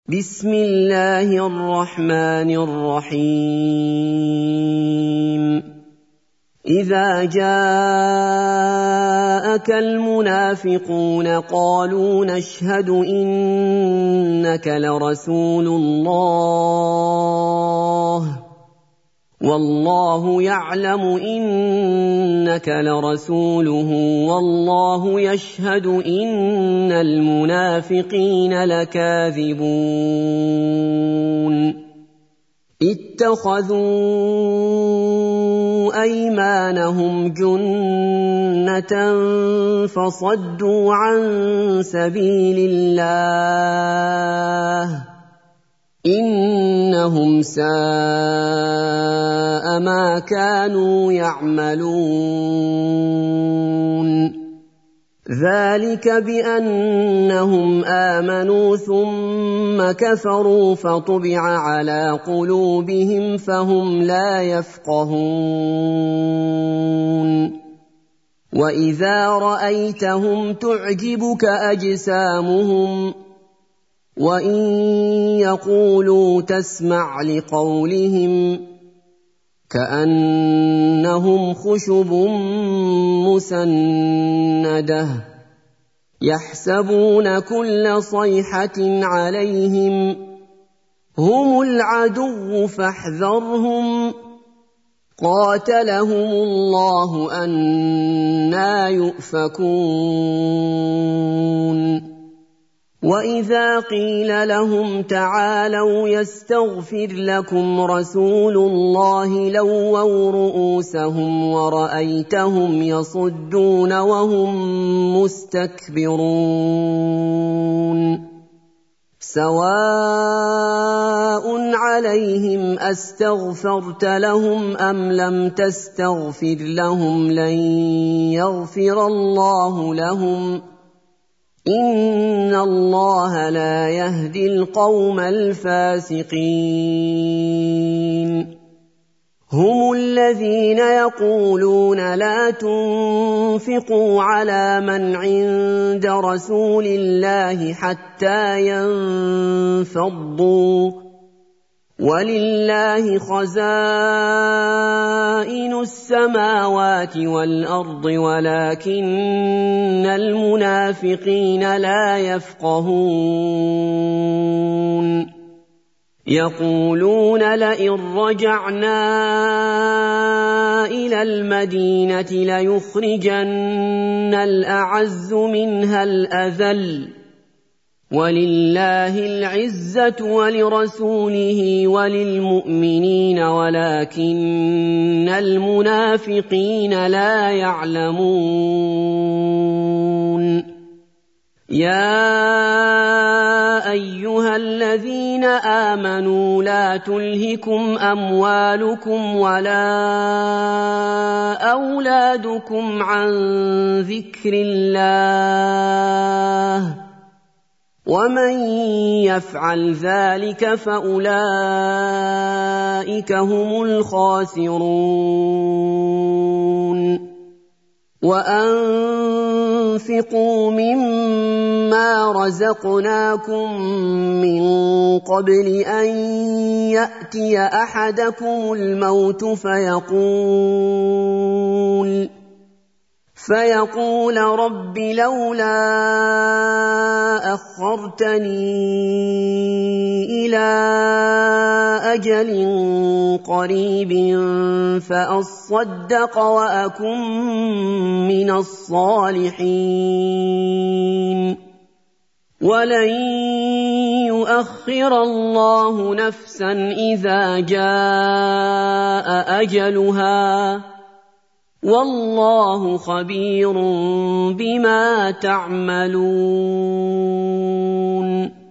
بسم الله الرحمن الرحيم إذا جاءك المنافقون قالوا نشهد إنك لرسول الله والله يعلم إنك لرسوله والله يشهد إن المنافقين لكاذبون اتخذوا أيمانهم جنة فصدوا عن سبيل الله إنهم ساء ما كانوا يعملون ذلك بأنهم آمنوا ثم كفروا فطبع على قلوبهم فهم لا يفقهون وإذا رأيتهم تعجبك أجسامهم وإن يقولوا تسمع لقولهم كأنهم خشب مسندة يحسبون كل صيحة عليهم هم العدو فاحذرهم قاتلهم الله أنى يؤفكون وإذا قيل لهم تعالوا يستغفر لكم رسول الله لووا رؤوسهم ورأيتهم يصدون وهم مستكبرون سواء عليهم أستغفرت لهم أم لم تستغفر لهم لن يغفر الله لهم إن الله لا يهدي القوم الفاسقين هم الذين يقولون لا تنفقوا على من عند رسول الله حتى ينفضوا ولله خزائن السماوات والأرض ولكن المنافقين لا يفقهون يقولون لئن رجعنا إلى المدينة ليخرجن الأعز منها الأذل ولله العزة ولرسوله وللمؤمنين ولكن المنافقين لا يعلمون يا أيها الذين آمنوا لا تلهكم أموالكم ولا أولادكم عن ذكر الله ومن يفعل ذلك فأولئك هم الخاسرون وأنفقوا مما رزقناكم من قبل أن يأتي أحدكم الموت فيقول رب لولا أخرتني إلى أجل قريب فأصدق وأكن من الصالحين ولن يؤخر الله نفسا إذا جاء أجلها والله خبير بما تعملون